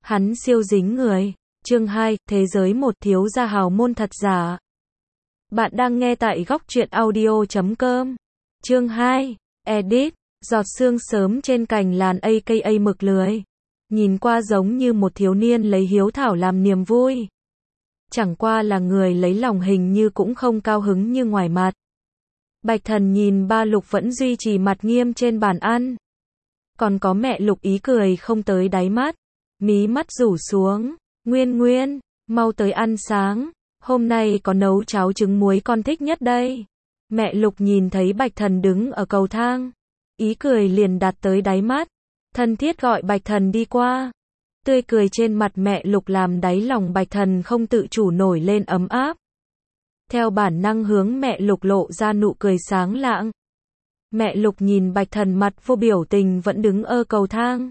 Hắn siêu dính người. Chương 2, Thế giới một thiếu gia hào môn thật giả. Bạn đang nghe tại góc truyện audio.com. Chương 2, Edit, giọt sương sớm trên cành làn aka mực lười. Nhìn qua giống như một thiếu niên lấy hiếu thảo làm niềm vui. Chẳng qua là người lấy lòng hình như cũng không cao hứng như ngoài mặt. Bạch Thần nhìn ba Lục vẫn duy trì mặt nghiêm trên bàn ăn. Còn có mẹ Lục ý cười không tới đáy mắt. Mí mắt rủ xuống. Nguyên, mau tới ăn sáng. Hôm nay có nấu cháo trứng muối con thích nhất đây. Mẹ Lục nhìn thấy Bạch Thần đứng ở cầu thang. Ý cười liền đặt tới đáy mắt. Thân thiết gọi Bạch Thần đi qua. Tươi cười trên mặt mẹ Lục làm đáy lòng Bạch Thần không tự chủ nổi lên ấm áp. Theo bản năng hướng mẹ Lục lộ ra nụ cười sáng lạng. Mẹ Lục nhìn Bạch Thần mặt vô biểu tình vẫn đứng ở cầu thang.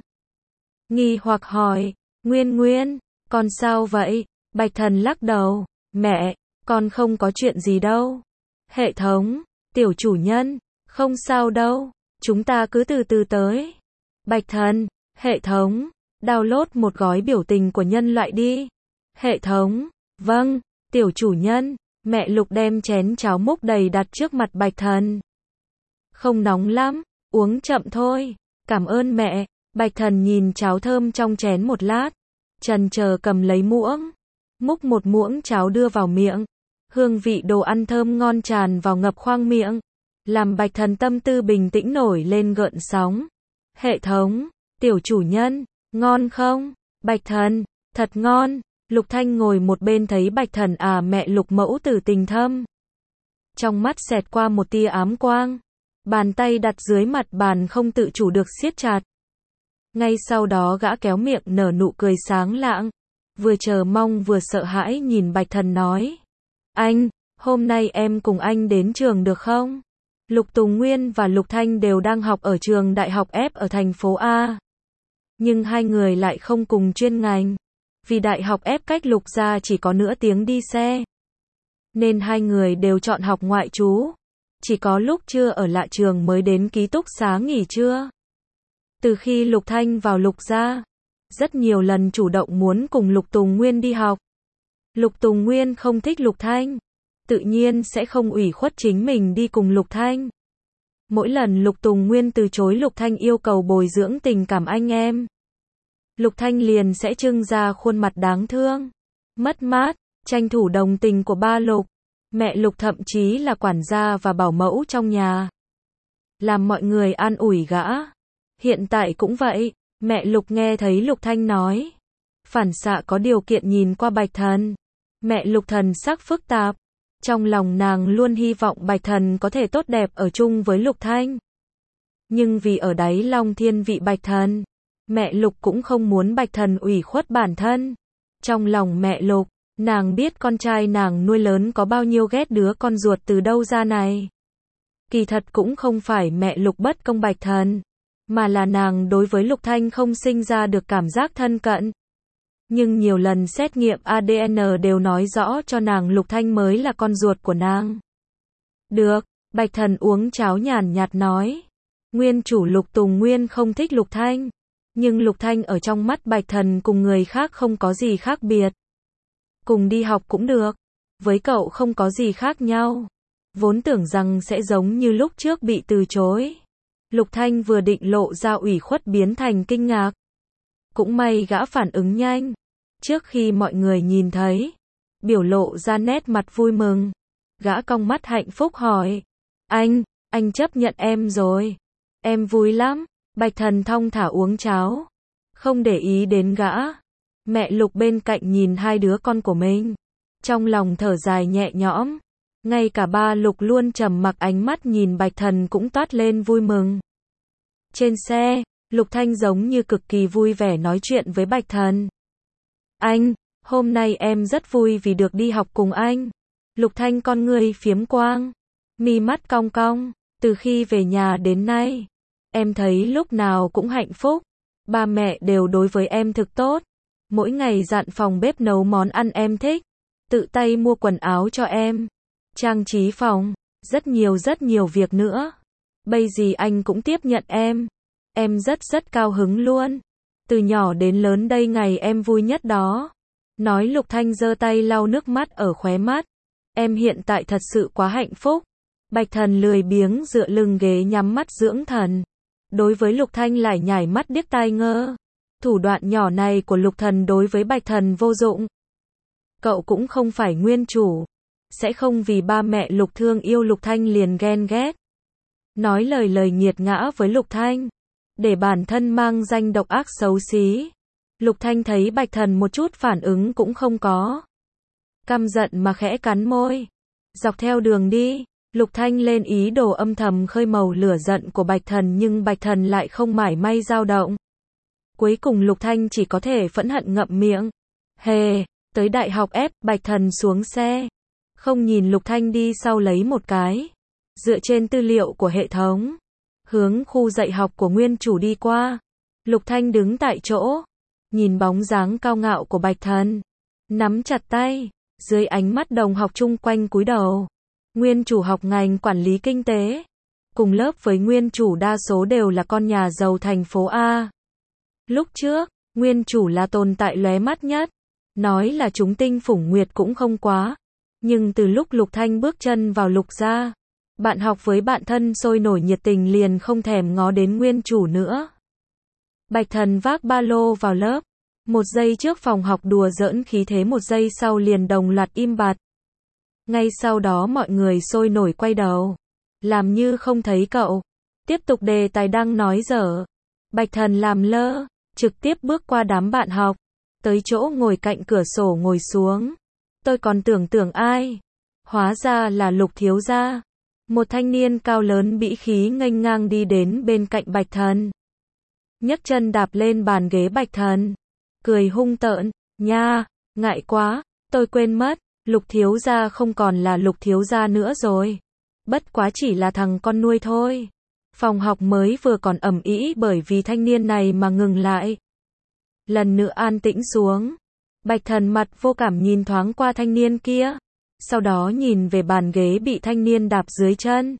Nghi hoặc hỏi, Nguyên, con sao vậy? Bạch Thần lắc đầu, mẹ, con không có chuyện gì đâu. Hệ thống, tiểu chủ nhân, không sao đâu, chúng ta cứ từ từ tới. Bạch Thần, hệ thống, download một gói biểu tình của nhân loại đi. Hệ thống, vâng, tiểu chủ nhân. Mẹ Lục đem chén cháo múc đầy đặt trước mặt Bạch Thần. Không nóng lắm, uống chậm thôi. Cảm ơn mẹ. Bạch Thần nhìn cháo thơm trong chén một lát. Chần chờ cầm lấy muỗng. Múc một muỗng cháo đưa vào miệng. Hương vị đồ ăn thơm ngon tràn vào ngập khoang miệng. Làm Bạch Thần tâm tư bình tĩnh nổi lên gợn sóng. Hệ thống, tiểu chủ nhân, ngon không? Bạch Thần, thật ngon. Lục Thanh ngồi một bên thấy Bạch Thần mẹ Lục mẫu tử tình thâm. Trong mắt xẹt qua một tia ám quang. Bàn tay đặt dưới mặt bàn không tự chủ được siết chặt. Ngay sau đó gã kéo miệng nở nụ cười sáng lạng. Vừa chờ mong vừa sợ hãi nhìn Bạch Thần nói. Anh, hôm nay em cùng anh đến trường được không? Lục Tùng Nguyên và Lục Thanh đều đang học ở trường đại học F ở thành phố A. Nhưng hai người lại không cùng chuyên ngành. Vì đại học F cách Lục ra chỉ có nửa tiếng đi xe. Nên hai người đều chọn học ngoại trú. Chỉ có lúc trưa ở lại trường mới đến ký túc xá nghỉ trưa. Từ khi Lục Thanh vào Lục ra, rất nhiều lần chủ động muốn cùng Lục Tùng Nguyên đi học. Lục Tùng Nguyên không thích Lục Thanh, tự nhiên sẽ không ủy khuất chính mình đi cùng Lục Thanh. Mỗi lần Lục Tùng Nguyên từ chối Lục Thanh yêu cầu bồi dưỡng tình cảm anh em, Lục Thanh liền sẽ trưng ra khuôn mặt đáng thương, mất mát, tranh thủ đồng tình của ba Lục. Mẹ Lục thậm chí là quản gia và bảo mẫu trong nhà. Làm mọi người an ủi gã. Hiện tại cũng vậy, mẹ Lục nghe thấy Lục Thanh nói. Phản xạ có điều kiện nhìn qua Bạch Thần. Mẹ Lục thần sắc phức tạp. Trong lòng nàng luôn hy vọng Bạch Thần có thể tốt đẹp ở chung với Lục Thanh. Nhưng vì ở đáy lòng thiên vị Bạch Thần, mẹ Lục cũng không muốn Bạch Thần ủy khuất bản thân. Trong lòng mẹ Lục, nàng biết con trai nàng nuôi lớn có bao nhiêu ghét đứa con ruột từ đâu ra này. Kỳ thật cũng không phải mẹ Lục bất công Bạch Thần, mà là nàng đối với Lục Thanh không sinh ra được cảm giác thân cận. Nhưng nhiều lần xét nghiệm ADN đều nói rõ cho nàng Lục Thanh mới là con ruột của nàng. Được, Bạch Thần uống cháo nhàn nhạt nói. Nguyên chủ Lục Tùng Nguyên không thích Lục Thanh, nhưng Lục Thanh ở trong mắt Bạch Thần cùng người khác không có gì khác biệt. Cùng đi học cũng được, với cậu không có gì khác nhau. Vốn tưởng rằng sẽ giống như lúc trước bị từ chối. Lục Thanh vừa định lộ ra ủy khuất biến thành kinh ngạc. Cũng may gã phản ứng nhanh. Trước khi mọi người nhìn thấy, biểu lộ ra nét mặt vui mừng. Gã cong mắt hạnh phúc hỏi. Anh chấp nhận em rồi. Em vui lắm. Bạch Thần thong thả uống cháo. Không để ý đến gã. Mẹ Lục bên cạnh nhìn hai đứa con của mình. Trong lòng thở dài nhẹ nhõm. Ngay cả ba Lục luôn trầm mặc ánh mắt nhìn Bạch Thần cũng toát lên vui mừng. Trên xe, Lục Thanh giống như cực kỳ vui vẻ nói chuyện với Bạch Thần. Hôm nay em rất vui vì được đi học cùng anh. Lục Thanh con ngươi phiếm quang. Mi mắt cong cong. Từ khi về nhà đến nay, em thấy lúc nào cũng hạnh phúc. Ba mẹ đều đối với em thực tốt. Mỗi ngày dặn phòng bếp nấu món ăn em thích. Tự tay mua quần áo cho em. Trang trí phòng. Rất nhiều việc nữa. Bây giờ anh cũng tiếp nhận em. Em rất cao hứng luôn. Từ nhỏ đến lớn đây ngày em vui nhất đó. Nói Lục Thanh giơ tay lau nước mắt ở khóe mắt. Em hiện tại thật sự quá hạnh phúc. Bạch Thần lười biếng dựa lưng ghế nhắm mắt dưỡng thần. Đối với Lục Thanh lại nhảy mắt điếc tai ngơ. Thủ đoạn nhỏ này của Lục Thần đối với Bạch Thần vô dụng. Cậu cũng không phải nguyên chủ. Sẽ không vì ba mẹ Lục Thương yêu Lục Thanh liền ghen ghét. Nói lời nghiệt ngã với Lục Thanh. Để bản thân mang danh độc ác xấu xí. Lục Thanh thấy Bạch Thần một chút phản ứng cũng không có. Căm giận mà khẽ cắn môi. Dọc theo đường đi, Lục Thanh lên ý đồ âm thầm khơi màu lửa giận của Bạch Thần nhưng Bạch Thần lại không mảy may dao động. Cuối cùng Lục Thanh chỉ có thể phẫn hận ngậm miệng. Tới đại học ép Bạch Thần xuống xe. Không nhìn Lục Thanh đi sau lấy một cái. Dựa trên tư liệu của hệ thống. Hướng khu dạy học của nguyên chủ đi qua. Lục Thanh đứng tại chỗ. Nhìn bóng dáng cao ngạo của Bạch Thần. Nắm chặt tay. Dưới ánh mắt đồng học chung quanh cúi đầu. Nguyên chủ học ngành quản lý kinh tế. Cùng lớp với nguyên chủ đa số đều là con nhà giàu thành phố A. Lúc trước, nguyên chủ là tồn tại lóe mắt nhất. Nói là chúng tinh phủng nguyệt cũng không quá. Nhưng từ lúc Lục Thanh bước chân vào Lục gia, bạn học với bạn thân sôi nổi nhiệt tình liền không thèm ngó đến nguyên chủ nữa. Bạch Thần vác ba lô vào lớp. Một giây trước phòng học đùa giỡn khí thế, một giây sau liền đồng loạt im bặt. Ngay sau đó mọi người sôi nổi quay đầu. Làm như không thấy cậu. Tiếp tục đề tài đang nói dở. Bạch Thần làm lơ. Trực tiếp bước qua đám bạn học. Tới chỗ ngồi cạnh cửa sổ ngồi xuống. Tôi còn tưởng ai. Hóa ra là Lục thiếu gia. Một thanh niên cao lớn bĩ khí nghênh ngang đi đến bên cạnh Bạch Thần. Nhấc chân đạp lên bàn ghế Bạch Thần. Cười hung tợn. Nha, ngại quá, tôi quên mất. Lục thiếu gia không còn là Lục thiếu gia nữa rồi. Bất quá chỉ là thằng con nuôi thôi. Phòng học mới vừa còn ầm ĩ bởi vì thanh niên này mà ngừng lại. Lần nữa an tĩnh xuống. Bạch Thần mặt vô cảm nhìn thoáng qua thanh niên kia. Sau đó nhìn về bàn ghế bị thanh niên đạp dưới chân.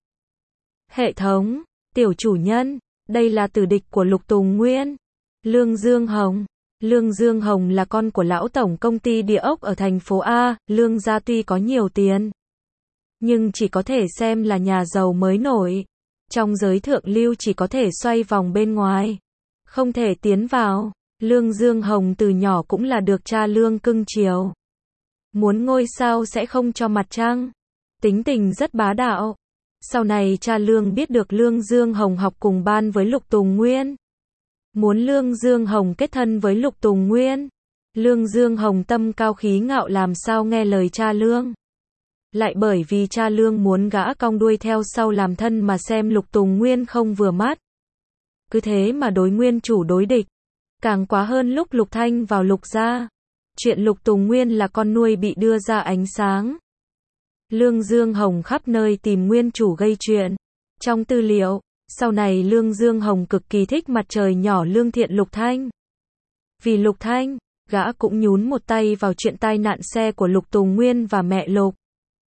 Hệ thống, tiểu chủ nhân, đây là tử địch của Lục Tùng Nguyên. Lương Dương Hồng. Lương Dương Hồng là con của lão tổng công ty địa ốc ở thành phố A. Lương gia tuy có nhiều tiền, nhưng chỉ có thể xem là nhà giàu mới nổi. Trong giới thượng lưu chỉ có thể xoay vòng bên ngoài, không thể tiến vào. Lương Dương Hồng từ nhỏ cũng là được cha Lương cưng chiều. Muốn ngôi sao sẽ không cho mặt trăng. Tính tình rất bá đạo. Sau này cha Lương biết được Lương Dương Hồng học cùng ban với Lục Tùng Nguyên. Muốn Lương Dương Hồng kết thân với Lục Tùng Nguyên. Lương Dương Hồng tâm cao khí ngạo làm sao nghe lời cha Lương. Lại bởi vì cha Lương muốn gã cong đuôi theo sau làm thân mà xem Lục Tùng Nguyên không vừa mắt. Cứ thế mà đối nguyên chủ đối địch. Càng quá hơn lúc Lục Thanh vào Lục gia. Chuyện Lục Tùng Nguyên là con nuôi bị đưa ra ánh sáng. Lương Dương Hồng khắp nơi tìm nguyên chủ gây chuyện. Trong tư liệu, sau này Lương Dương Hồng cực kỳ thích mặt trời nhỏ lương thiện Lục Thanh. Vì Lục Thanh, gã cũng nhún một tay vào chuyện tai nạn xe của Lục Tùng Nguyên và mẹ Lục.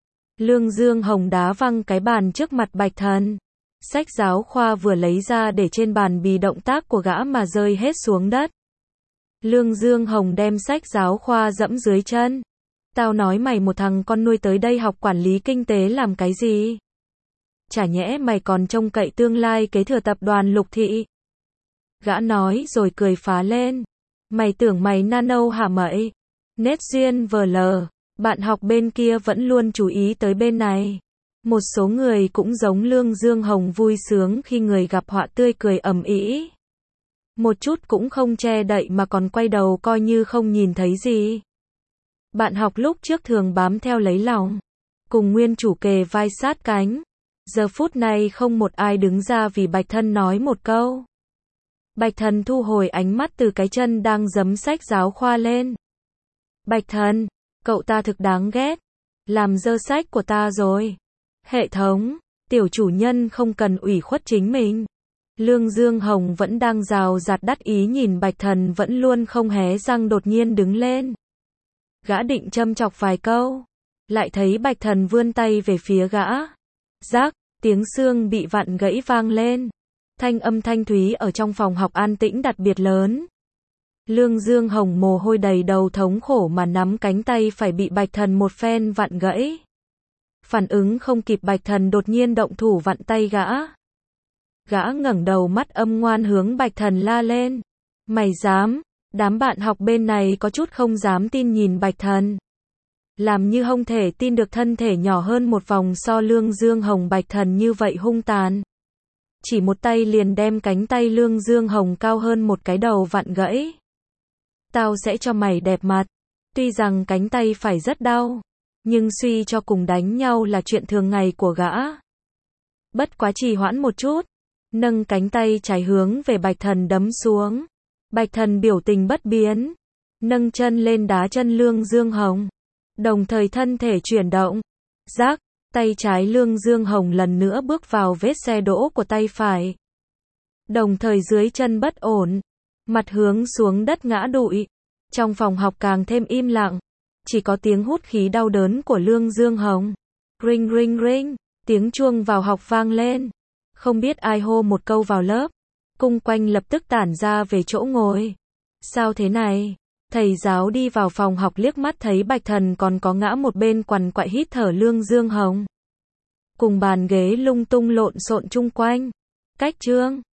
Lương Dương Hồng đá văng cái bàn trước mặt Bạch Thần. Sách giáo khoa vừa lấy ra để trên bàn bị động tác của gã mà rơi hết xuống đất. Lương Dương Hồng đem sách giáo khoa dẫm dưới chân. Tao nói mày một thằng con nuôi tới đây học quản lý kinh tế làm cái gì? Chả nhẽ mày còn trông cậy tương lai kế thừa tập đoàn Lục thị? Gã nói rồi cười phá lên. Mày tưởng mày nano hả mậy? Nét duyên vờ lờ. Bạn học bên kia vẫn luôn chú ý tới bên này. Một số người cũng giống Lương Dương Hồng vui sướng khi người gặp họa tươi cười ầm ĩ. Một chút cũng không che đậy mà còn quay đầu coi như không nhìn thấy gì. Bạn học lúc trước thường bám theo lấy lòng. Cùng nguyên chủ kề vai sát cánh. Giờ phút này không một ai đứng ra vì Bạch Thần nói một câu. Bạch Thần thu hồi ánh mắt từ cái chân đang giấm sách giáo khoa lên. Bạch Thần, cậu ta thực đáng ghét. Làm dơ sách của ta rồi. Hệ thống, tiểu chủ nhân không cần ủy khuất chính mình. Lương Dương Hồng vẫn đang rào rạt đắc ý nhìn Bạch Thần vẫn luôn không hé răng đột nhiên đứng lên. Gã định châm chọc vài câu. Lại thấy Bạch Thần vươn tay về phía gã. Rác, tiếng xương bị vặn gãy vang lên. Thanh âm thanh thúy ở trong phòng học an tĩnh đặc biệt lớn. Lương Dương Hồng mồ hôi đầy đầu thống khổ mà nắm cánh tay phải bị Bạch Thần một phen vặn gãy. Phản ứng không kịp Bạch Thần đột nhiên động thủ vặn tay gã. Gã ngẩng đầu mắt âm ngoan hướng Bạch Thần la lên. Mày dám? Đám bạn học bên này có chút không dám tin nhìn Bạch Thần. Làm như không thể tin được thân thể nhỏ hơn một vòng so Lương Dương Hồng Bạch Thần như vậy hung tàn. Chỉ một tay liền đem cánh tay Lương Dương Hồng cao hơn một cái đầu vặn gãy. Tao sẽ cho mày đẹp mặt. Tuy rằng cánh tay phải rất đau, nhưng suy cho cùng đánh nhau là chuyện thường ngày của gã. Bất quá trì hoãn một chút, nâng cánh tay trái hướng về Bạch Thần đấm xuống. Bạch Thần biểu tình bất biến, nâng chân lên đá chân Lương Dương Hồng, đồng thời thân thể chuyển động. Rắc, tay trái Lương Dương Hồng lần nữa bước vào vết xe đỗ của tay phải. Đồng thời dưới chân bất ổn, mặt hướng xuống đất ngã đụi. Trong phòng học càng thêm im lặng, chỉ có tiếng hút khí đau đớn của Lương Dương Hồng. Ring ring ring, tiếng chuông vào học vang lên. Không biết ai hô một câu vào lớp, cung quanh lập tức tản ra về chỗ ngồi. Sao thế này? Thầy giáo đi vào phòng học liếc mắt thấy Bạch Thần còn có ngã một bên quằn quại hít thở Lương Dương Hồng. Cùng bàn ghế lung tung lộn xộn chung quanh. Cách chương